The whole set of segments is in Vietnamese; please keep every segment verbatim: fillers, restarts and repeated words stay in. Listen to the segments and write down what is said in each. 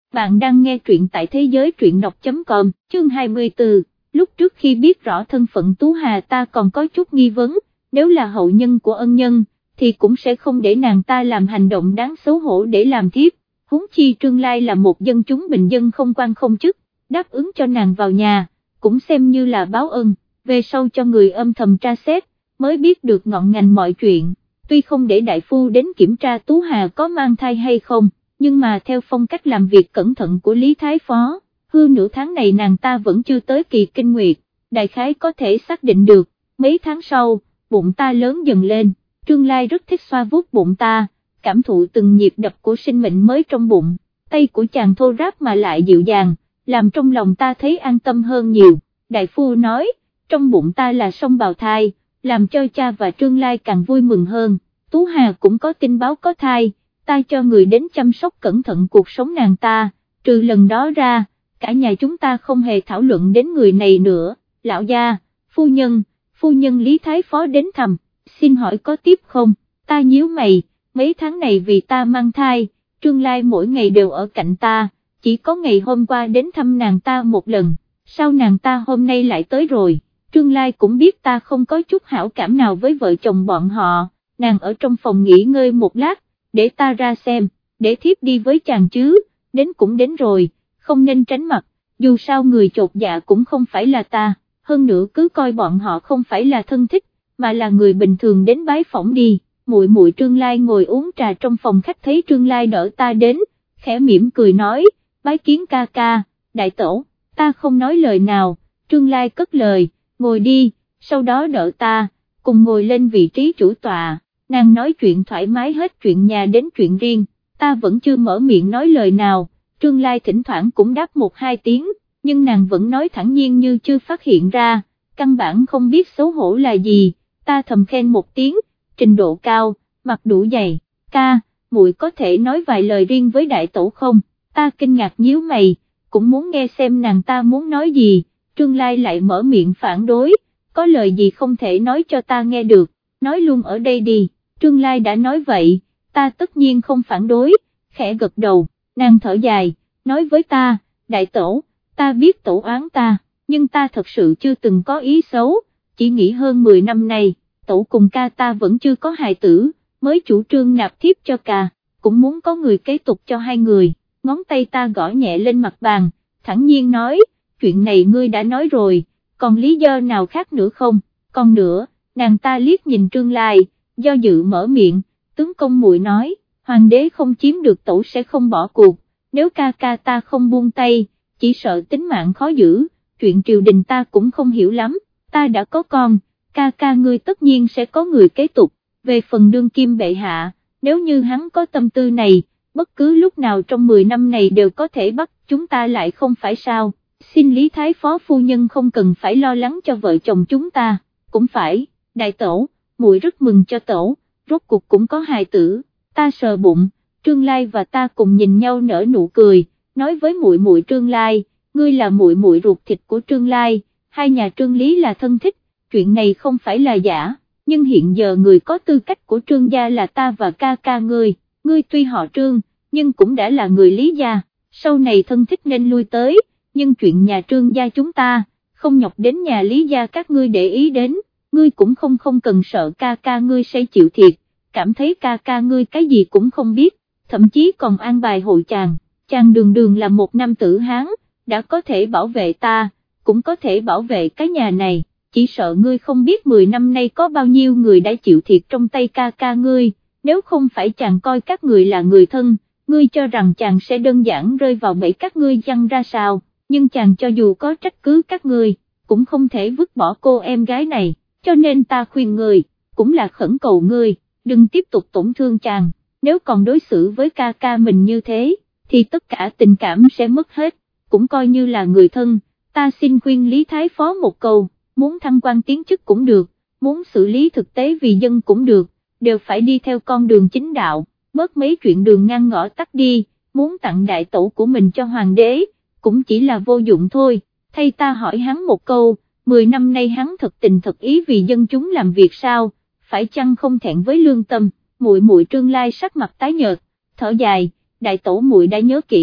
Bạn đang nghe truyện tại thế giới truyện đọc chấm com, chương hai mươi tư, lúc trước khi biết rõ thân phận Tú Hà ta còn có chút nghi vấn, nếu là hậu nhân của ân nhân, thì cũng sẽ không để nàng ta làm hành động đáng xấu hổ để làm thiếp, huống chi Trương Lai là một dân chúng bình dân không quan không chức, đáp ứng cho nàng vào nhà, cũng xem như là báo ân, về sau cho người âm thầm tra xét, mới biết được ngọn ngành mọi chuyện, tuy không để đại phu đến kiểm tra Tú Hà có mang thai hay không, nhưng mà theo phong cách làm việc cẩn thận của Lý Thái Phó, hư nửa tháng này nàng ta vẫn chưa tới kỳ kinh nguyệt, đại khái có thể xác định được, mấy tháng sau, bụng ta lớn dần lên, Trương Lai rất thích xoa vuốt bụng ta, cảm thụ từng nhịp đập của sinh mệnh mới trong bụng, tay của chàng thô ráp mà lại dịu dàng, làm trong lòng ta thấy an tâm hơn nhiều, đại phu nói, trong bụng ta là song bào thai, làm cho cha và Trương Lai càng vui mừng hơn, Tú Hà cũng có tin báo có thai, ta cho người đến chăm sóc cẩn thận cuộc sống nàng ta, trừ lần đó ra, cả nhà chúng ta không hề thảo luận đến người này nữa, lão gia, phu nhân, phu nhân Lý Thái Phó đến thăm, xin hỏi có tiếp không, ta nhíu mày, mấy tháng này vì ta mang thai, Trương Lai mỗi ngày đều ở cạnh ta, chỉ có ngày hôm qua đến thăm nàng ta một lần, sao nàng ta hôm nay lại tới rồi, Trương Lai cũng biết ta không có chút hảo cảm nào với vợ chồng bọn họ, nàng ở trong phòng nghỉ ngơi một lát, để ta ra xem, để thiếp đi với chàng chứ, đến cũng đến rồi, không nên tránh mặt, dù sao người chột dạ cũng không phải là ta, hơn nữa cứ coi bọn họ không phải là thân thích, mà là người bình thường đến bái phỏng đi, muội muội Trương Lai ngồi uống trà trong phòng khách thấy Trương Lai đỡ ta đến, khẽ mỉm cười nói, bái kiến ca ca, đại tổ, ta không nói lời nào, Trương Lai cất lời, ngồi đi, sau đó đỡ ta, cùng ngồi lên vị trí chủ tọa. Nàng nói chuyện thoải mái hết chuyện nhà đến chuyện riêng, ta vẫn chưa mở miệng nói lời nào, Trương Lai thỉnh thoảng cũng đáp một hai tiếng, nhưng nàng vẫn nói thẳng nhiên như chưa phát hiện ra, căn bản không biết xấu hổ là gì, ta thầm khen một tiếng, trình độ cao, mặt đủ dày, ca, muội có thể nói vài lời riêng với đại tổ không, ta kinh ngạc nhíu mày, cũng muốn nghe xem nàng ta muốn nói gì, Trương Lai lại mở miệng phản đối, có lời gì không thể nói cho ta nghe được, nói luôn ở đây đi. Trương Lai đã nói vậy, ta tất nhiên không phản đối, khẽ gật đầu, nàng thở dài, nói với ta, đại tổ, ta biết tổ oán ta, nhưng ta thật sự chưa từng có ý xấu, chỉ nghĩ hơn mười năm nay, tổ cùng ca ta vẫn chưa có hài tử, mới chủ trương nạp thiếp cho ca, cũng muốn có người kế tục cho hai người, ngón tay ta gõ nhẹ lên mặt bàn, thẳng nhiên nói, chuyện này ngươi đã nói rồi, còn lý do nào khác nữa không, còn nữa, nàng ta liếc nhìn Trương Lai, do dự mở miệng, tướng công muội nói, hoàng đế không chiếm được tổ sẽ không bỏ cuộc, nếu ca ca ta không buông tay, chỉ sợ tính mạng khó giữ, chuyện triều đình ta cũng không hiểu lắm, ta đã có con, ca ca ngươi tất nhiên sẽ có người kế tục, về phần đương kim bệ hạ, nếu như hắn có tâm tư này, bất cứ lúc nào trong mười năm này đều có thể bắt chúng ta lại không phải sao, xin Lý Thái Phó phu nhân không cần phải lo lắng cho vợ chồng chúng ta, cũng phải, đại tổ, muội rất mừng cho tổ, rốt cuộc cũng có hài tử, ta sờ bụng, Trương Lai và ta cùng nhìn nhau nở nụ cười, nói với muội muội Trương Lai, ngươi là muội muội ruột thịt của Trương Lai, hai nhà Trương Lý là thân thích, chuyện này không phải là giả, nhưng hiện giờ người có tư cách của Trương gia là ta và ca ca ngươi, ngươi tuy họ Trương, nhưng cũng đã là người Lý gia, sau này thân thích nên lui tới, nhưng chuyện nhà Trương gia chúng ta, không nhọc đến nhà Lý gia các ngươi để ý đến. Ngươi cũng không không cần sợ ca ca ngươi sẽ chịu thiệt, cảm thấy ca ca ngươi cái gì cũng không biết, thậm chí còn an bài hội chàng, chàng đường đường là một nam tử Hán, đã có thể bảo vệ ta, cũng có thể bảo vệ cái nhà này, chỉ sợ ngươi không biết mười năm nay có bao nhiêu người đã chịu thiệt trong tay ca ca ngươi, nếu không phải chàng coi các người là người thân, ngươi cho rằng chàng sẽ đơn giản rơi vào bẫy các ngươi giăng ra sao, nhưng chàng cho dù có trách cứ các ngươi, cũng không thể vứt bỏ cô em gái này. Cho nên ta khuyên người, cũng là khẩn cầu ngươi, đừng tiếp tục tổn thương chàng, nếu còn đối xử với ca ca mình như thế, thì tất cả tình cảm sẽ mất hết, cũng coi như là người thân, ta xin khuyên Lý Thái Phó một câu, muốn thăng quan tiến chức cũng được, muốn xử lý thực tế vì dân cũng được, đều phải đi theo con đường chính đạo, bớt mấy chuyện đường ngang ngõ tắt đi, muốn tặng đại tổ của mình cho hoàng đế, cũng chỉ là vô dụng thôi, thay ta hỏi hắn một câu, mười năm nay hắn thật tình thật ý vì dân chúng làm việc sao, phải chăng không thẹn với lương tâm, muội muội Trương Lai sắc mặt tái nhợt, thở dài, đại tổ muội đã nhớ kỹ,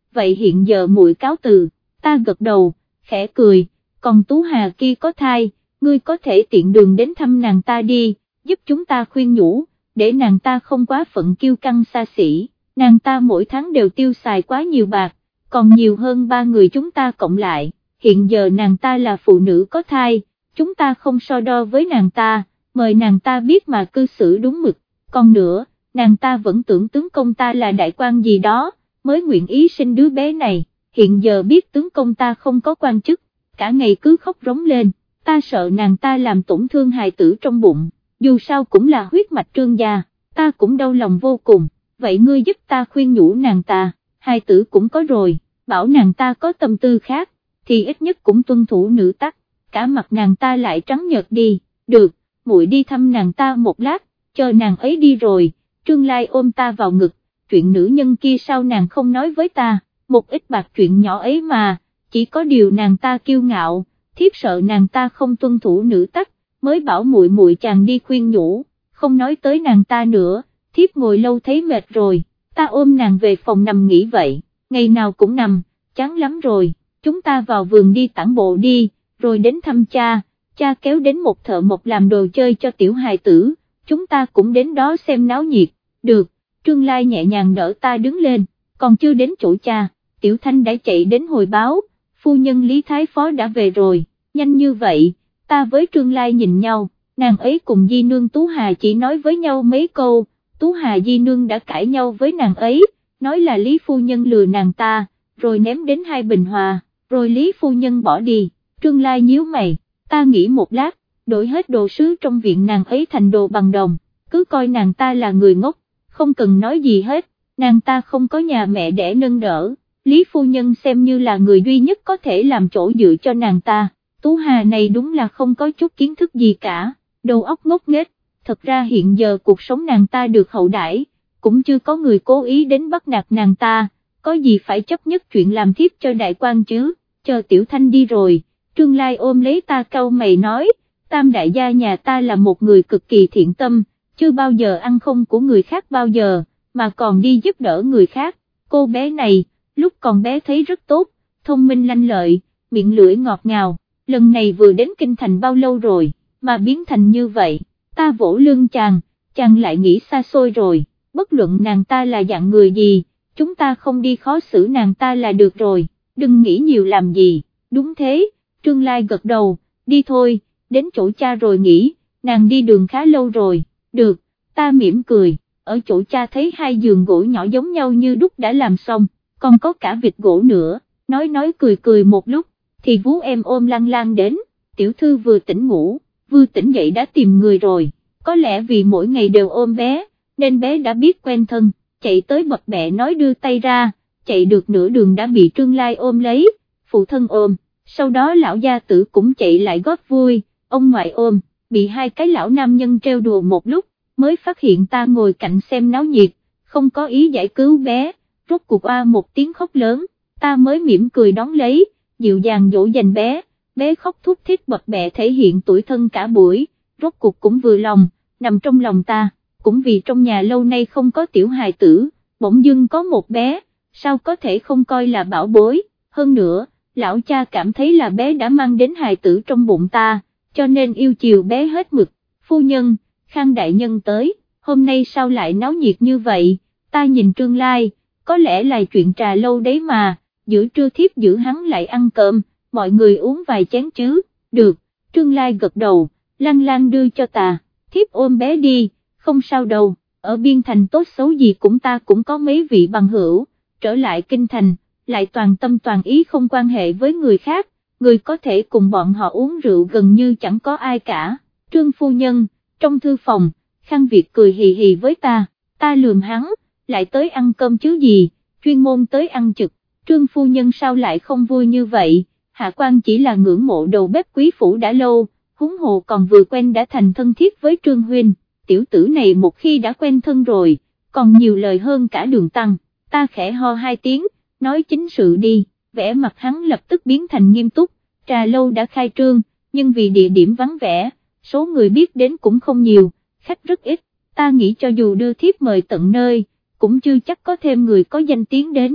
vậy hiện giờ muội cáo từ. Ta gật đầu, khẽ cười, còn Tú Hà kia có thai, ngươi có thể tiện đường đến thăm nàng ta đi, giúp chúng ta khuyên nhủ, để nàng ta không quá phận kiêu căng xa xỉ, nàng ta mỗi tháng đều tiêu xài quá nhiều bạc, còn nhiều hơn ba người chúng ta cộng lại, hiện giờ nàng ta là phụ nữ có thai, chúng ta không so đo với nàng ta, mời nàng ta biết mà cư xử đúng mực, còn nữa, nàng ta vẫn tưởng tướng công ta là đại quan gì đó, mới nguyện ý sinh đứa bé này, hiện giờ biết tướng công ta không có quan chức, cả ngày cứ khóc rống lên, ta sợ nàng ta làm tổn thương hài tử trong bụng, dù sao cũng là huyết mạch Trương gia, ta cũng đau lòng vô cùng, vậy ngươi giúp ta khuyên nhủ nàng ta, hài tử cũng có rồi, bảo nàng ta có tâm tư khác, thì ít nhất cũng tuân thủ nữ tắc, cả mặt nàng ta lại trắng nhợt đi, được, muội đi thăm nàng ta một lát, chờ nàng ấy đi rồi, Trương Lai ôm ta vào ngực, chuyện nữ nhân kia sao nàng không nói với ta, một ít bạc chuyện nhỏ ấy mà, chỉ có điều nàng ta kiêu ngạo, thiếp sợ nàng ta không tuân thủ nữ tắc, mới bảo muội muội chàng đi khuyên nhủ, không nói tới nàng ta nữa, thiếp ngồi lâu thấy mệt rồi, ta ôm nàng về phòng nằm nghỉ vậy, ngày nào cũng nằm, chán lắm rồi, chúng ta vào vườn đi tản bộ đi, rồi đến thăm cha, cha kéo đến một thợ mộc làm đồ chơi cho tiểu hài tử, chúng ta cũng đến đó xem náo nhiệt, được, Trương Lai nhẹ nhàng đỡ ta đứng lên, còn chưa đến chỗ cha, Tiểu Thanh đã chạy đến hồi báo, phu nhân Lý Thái Phó đã về rồi, nhanh như vậy, ta với Trương Lai nhìn nhau, nàng ấy cùng Di Nương Tú Hà chỉ nói với nhau mấy câu, Tú Hà Di Nương đã cãi nhau với nàng ấy, nói là Lý phu nhân lừa nàng ta, rồi ném đến hai bình hòa, rồi Lý phu nhân bỏ đi, Trương Lai nhíu mày, ta nghĩ một lát, đổi hết đồ sứ trong viện nàng ấy thành đồ bằng đồng, cứ coi nàng ta là người ngốc, không cần nói gì hết, nàng ta không có nhà mẹ để nâng đỡ, Lý phu nhân xem như là người duy nhất có thể làm chỗ dựa cho nàng ta, Tú Hà này đúng là không có chút kiến thức gì cả, đầu óc ngốc nghếch, thật ra hiện giờ cuộc sống nàng ta được hậu đãi, cũng chưa có người cố ý đến bắt nạt nàng ta, có gì phải chấp nhất chuyện làm thiếp cho đại quan chứ, chờ Tiểu Thanh đi rồi, Trương Lai ôm lấy ta cau mày nói, Tam đại gia nhà ta là một người cực kỳ thiện tâm, chưa bao giờ ăn không của người khác bao giờ, mà còn đi giúp đỡ người khác, cô bé này, lúc còn bé thấy rất tốt, thông minh lanh lợi, miệng lưỡi ngọt ngào, lần này vừa đến kinh thành bao lâu rồi, mà biến thành như vậy, ta vỗ lưng chàng, chàng lại nghĩ xa xôi rồi, bất luận nàng ta là dạng người gì, chúng ta không đi khó xử nàng ta là được rồi, đừng nghĩ nhiều làm gì, đúng thế, Trương Lai gật đầu, đi thôi, đến chỗ cha rồi nghỉ, nàng đi đường khá lâu rồi, được, ta mỉm cười, ở chỗ cha thấy hai giường gỗ nhỏ giống nhau như đúc đã làm xong, còn có cả vịt gỗ nữa, nói nói cười cười một lúc, thì vú em ôm Lan Lan đến, tiểu thư vừa tỉnh ngủ, vừa tỉnh dậy đã tìm người rồi, có lẽ vì mỗi ngày đều ôm bé, nên bé đã biết quen thân, chạy tới bập bẹ nói đưa tay ra, chạy được nửa đường đã bị Trương Lai ôm lấy, phụ thân ôm, sau đó lão gia tử cũng chạy lại góp vui, ông ngoại ôm, bị hai cái lão nam nhân trêu đùa một lúc, mới phát hiện ta ngồi cạnh xem náo nhiệt, không có ý giải cứu bé, rốt cuộc oa một tiếng khóc lớn, ta mới mỉm cười đón lấy, dịu dàng dỗ dành bé, bé khóc thút thít bập bẹ thể hiện tủi thân cả buổi, rốt cuộc cũng vừa lòng, nằm trong lòng ta, cũng vì trong nhà lâu nay không có tiểu hài tử, bỗng dưng có một bé, sao có thể không coi là bảo bối, hơn nữa, lão cha cảm thấy là bé đã mang đến hài tử trong bụng ta, cho nên yêu chiều bé hết mực, phu nhân, Khang đại nhân tới, hôm nay sao lại náo nhiệt như vậy, ta nhìn Trương Lai, có lẽ là chuyện trà lâu đấy mà, giữa trưa thiếp giữ hắn lại ăn cơm, mọi người uống vài chén chứ, được, Trương Lai gật đầu, Lan Lan đưa cho ta, thiếp ôm bé đi, không sao đâu, ở biên thành tốt xấu gì cũng ta cũng có mấy vị bằng hữu, trở lại kinh thành, lại toàn tâm toàn ý không quan hệ với người khác, người có thể cùng bọn họ uống rượu gần như chẳng có ai cả, Trương phu nhân, trong thư phòng, Khang Việt cười hì hì với ta, ta lườm hắn, lại tới ăn cơm chứ gì, chuyên môn tới ăn trực, Trương phu nhân sao lại không vui như vậy, hạ quan chỉ là ngưỡng mộ đầu bếp quý phủ đã lâu, huống hồ còn vừa quen đã thành thân thiết với Trương huynh, tiểu tử này một khi đã quen thân rồi, còn nhiều lời hơn cả Đường Tăng, ta khẽ ho hai tiếng, nói chính sự đi, vẻ mặt hắn lập tức biến thành nghiêm túc, trà lâu đã khai trương, nhưng vì địa điểm vắng vẻ, số người biết đến cũng không nhiều, khách rất ít, ta nghĩ cho dù đưa thiếp mời tận nơi, cũng chưa chắc có thêm người có danh tiếng đến,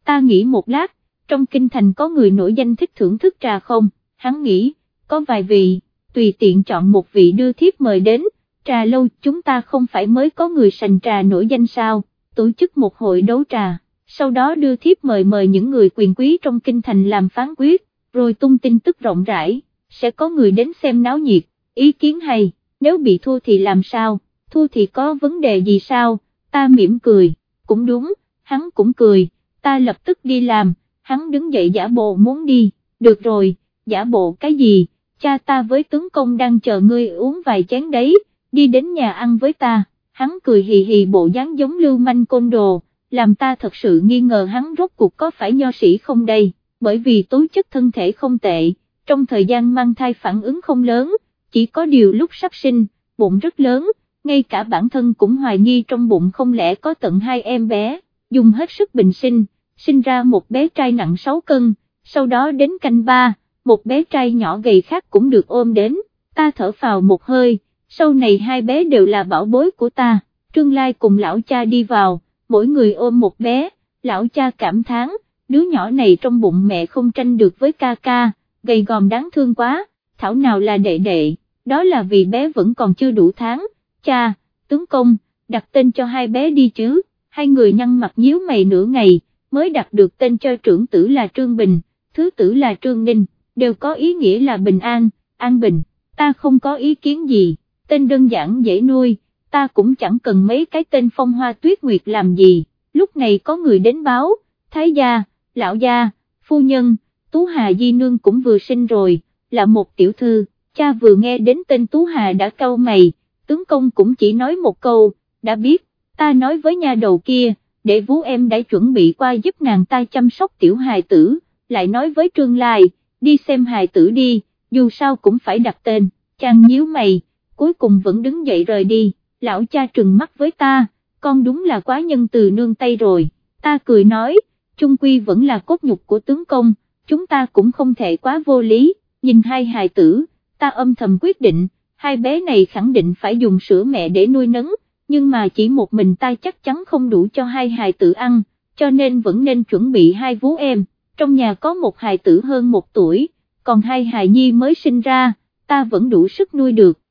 ta nghĩ một lát, trong kinh thành có người nổi danh thích thưởng thức trà không, hắn nghĩ, có vài vị, tùy tiện chọn một vị đưa thiếp mời đến, trà lâu chúng ta không phải mới có người sành trà nổi danh sao, tổ chức một hội đấu trà, sau đó đưa thiếp mời mời những người quyền quý trong kinh thành làm phán quyết, rồi tung tin tức rộng rãi, sẽ có người đến xem náo nhiệt, ý kiến hay, nếu bị thua thì làm sao, thua thì có vấn đề gì sao, ta mỉm cười, cũng đúng, hắn cũng cười, ta lập tức đi làm, hắn đứng dậy giả bộ muốn đi, được rồi, giả bộ cái gì, cha ta với tướng công đang chờ ngươi uống vài chén đấy, đi đến nhà ăn với ta, hắn cười hì hì bộ dáng giống lưu manh côn đồ, làm ta thật sự nghi ngờ hắn rốt cuộc có phải nho sĩ không đây, bởi vì tố chất thân thể không tệ, trong thời gian mang thai phản ứng không lớn, chỉ có điều lúc sắp sinh, bụng rất lớn, ngay cả bản thân cũng hoài nghi trong bụng không lẽ có tận hai em bé, dùng hết sức bình sinh, sinh ra một bé trai nặng sáu cân, sau đó đến canh ba, một bé trai nhỏ gầy khác cũng được ôm đến, ta thở phào một hơi, sau này hai bé đều là bảo bối của ta, Trương Lai cùng lão cha đi vào, mỗi người ôm một bé, lão cha cảm thán, đứa nhỏ này trong bụng mẹ không tranh được với ca ca, gầy gòm đáng thương quá, thảo nào là đệ đệ, đó là vì bé vẫn còn chưa đủ tháng, cha, tướng công, đặt tên cho hai bé đi chứ, hai người nhăn mặt nhíu mày nửa ngày, mới đặt được tên cho trưởng tử là Trương Bình, thứ tử là Trương Ninh, đều có ý nghĩa là bình an, an bình, ta không có ý kiến gì, tên đơn giản dễ nuôi, ta cũng chẳng cần mấy cái tên phong hoa tuyết nguyệt làm gì, lúc này có người đến báo, thái gia, lão gia, phu nhân, Tú Hà Di Nương cũng vừa sinh rồi, là một tiểu thư, cha vừa nghe đến tên Tú Hà đã cau mày, tướng công cũng chỉ nói một câu, đã biết, ta nói với nha đầu kia, để vú em đã chuẩn bị qua giúp nàng ta chăm sóc tiểu hài tử, lại nói với Trương Lai, đi xem hài tử đi, dù sao cũng phải đặt tên, chàng nhíu mày, cuối cùng vẫn đứng dậy rời đi, lão cha trừng mắt với ta, con đúng là quá nhân từ nương tay rồi, ta cười nói, chung quy vẫn là cốt nhục của tướng công, chúng ta cũng không thể quá vô lý, nhìn hai hài tử, ta âm thầm quyết định, hai bé này khẳng định phải dùng sữa mẹ để nuôi nấng, nhưng mà chỉ một mình ta chắc chắn không đủ cho hai hài tử ăn, cho nên vẫn nên chuẩn bị hai vú em, trong nhà có một hài tử hơn một tuổi, còn hai hài nhi mới sinh ra, ta vẫn đủ sức nuôi được,